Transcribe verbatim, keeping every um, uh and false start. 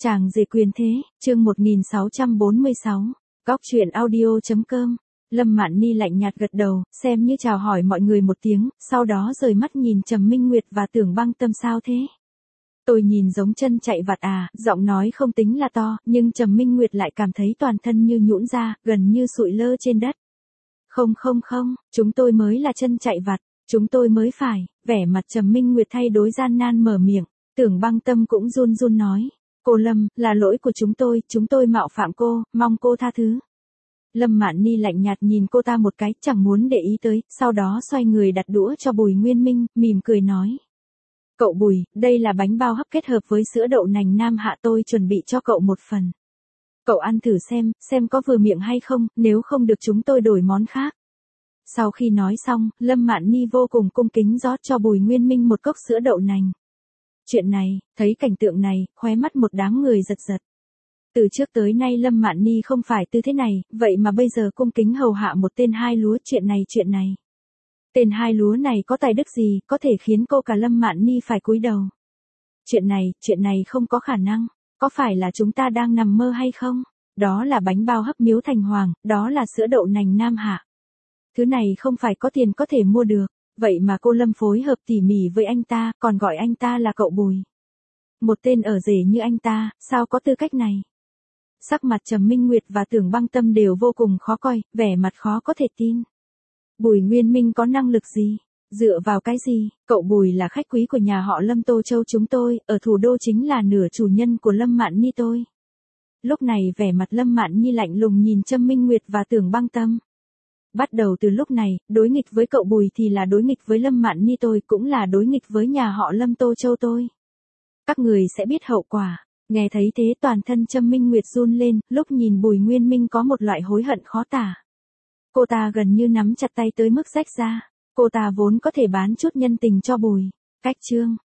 Chàng rể quyền thế, chương một nghìn sáu trăm bốn mươi sáu. Góc truyện audio.com. Lâm Mạn Ni lạnh nhạt gật đầu, xem như chào hỏi mọi người một tiếng, sau đó rời mắt nhìn Trầm Minh Nguyệt và Tưởng Băng Tâm. Sao thế? Tôi nhìn giống chân chạy vặt à, giọng nói không tính là to, nhưng Trầm Minh Nguyệt lại cảm thấy toàn thân như nhũn ra, gần như sụi lơ trên đất. Không không không, chúng tôi mới là chân chạy vặt, chúng tôi mới phải, vẻ mặt Trầm Minh Nguyệt thay đổi gian nan mở miệng. Tưởng Băng Tâm cũng run run nói. Cô Lâm, là lỗi của chúng tôi, chúng tôi mạo phạm cô, mong cô tha thứ. Lâm Mạn Ni lạnh nhạt nhìn cô ta một cái, chẳng muốn để ý tới, sau đó xoay người đặt đũa cho Bùi Nguyên Minh, mỉm cười nói. Cậu Bùi, đây là bánh bao hấp kết hợp với sữa đậu nành Nam Hạ, tôi chuẩn bị cho cậu một phần. Cậu ăn thử xem, xem có vừa miệng hay không, nếu không được chúng tôi đổi món khác. Sau khi nói xong, Lâm Mạn Ni vô cùng cung kính rót cho Bùi Nguyên Minh một cốc sữa đậu nành. Chuyện này, thấy cảnh tượng này, khóe mắt một đám người giật giật. Từ trước tới nay Lâm Mạn Ni không phải tư thế này, vậy mà bây giờ cung kính hầu hạ một tên hai lúa, chuyện này chuyện này. Tên hai lúa này có tài đức gì, có thể khiến cô cả Lâm Mạn Ni phải cúi đầu. Chuyện này, chuyện này không có khả năng, có phải là chúng ta đang nằm mơ hay không? Đó là bánh bao hấp Miếu Thành Hoàng, đó là sữa đậu nành Nam Hạ. Thứ này không phải có tiền có thể mua được. Vậy mà cô Lâm phối hợp tỉ mỉ với anh ta, còn gọi anh ta là cậu Bùi. Một tên ở rể như anh ta, sao có tư cách này? Sắc mặt Trầm Minh Nguyệt và Tưởng Băng Tâm đều vô cùng khó coi, vẻ mặt khó có thể tin. Bùi Nguyên Minh có năng lực gì? Dựa vào cái gì? Cậu Bùi là khách quý của nhà họ Lâm Tô Châu chúng tôi, ở thủ đô chính là nửa chủ nhân của Lâm Mạn Ni tôi. Lúc này vẻ mặt Lâm Mạn Ni lạnh lùng nhìn Trầm Minh Nguyệt và Tưởng Băng Tâm. Bắt đầu từ lúc này, đối nghịch với cậu Bùi thì là đối nghịch với Lâm Mạn Ni tôi, cũng là đối nghịch với nhà họ Lâm Tô Châu tôi. Các người sẽ biết hậu quả. Nghe thấy thế toàn thân Trầm Minh Nguyệt run lên, lúc nhìn Bùi Nguyên Minh có một loại hối hận khó tả. Cô ta gần như nắm chặt tay tới mức rách ra. Cô ta vốn có thể bán chút nhân tình cho Bùi. Cách chương.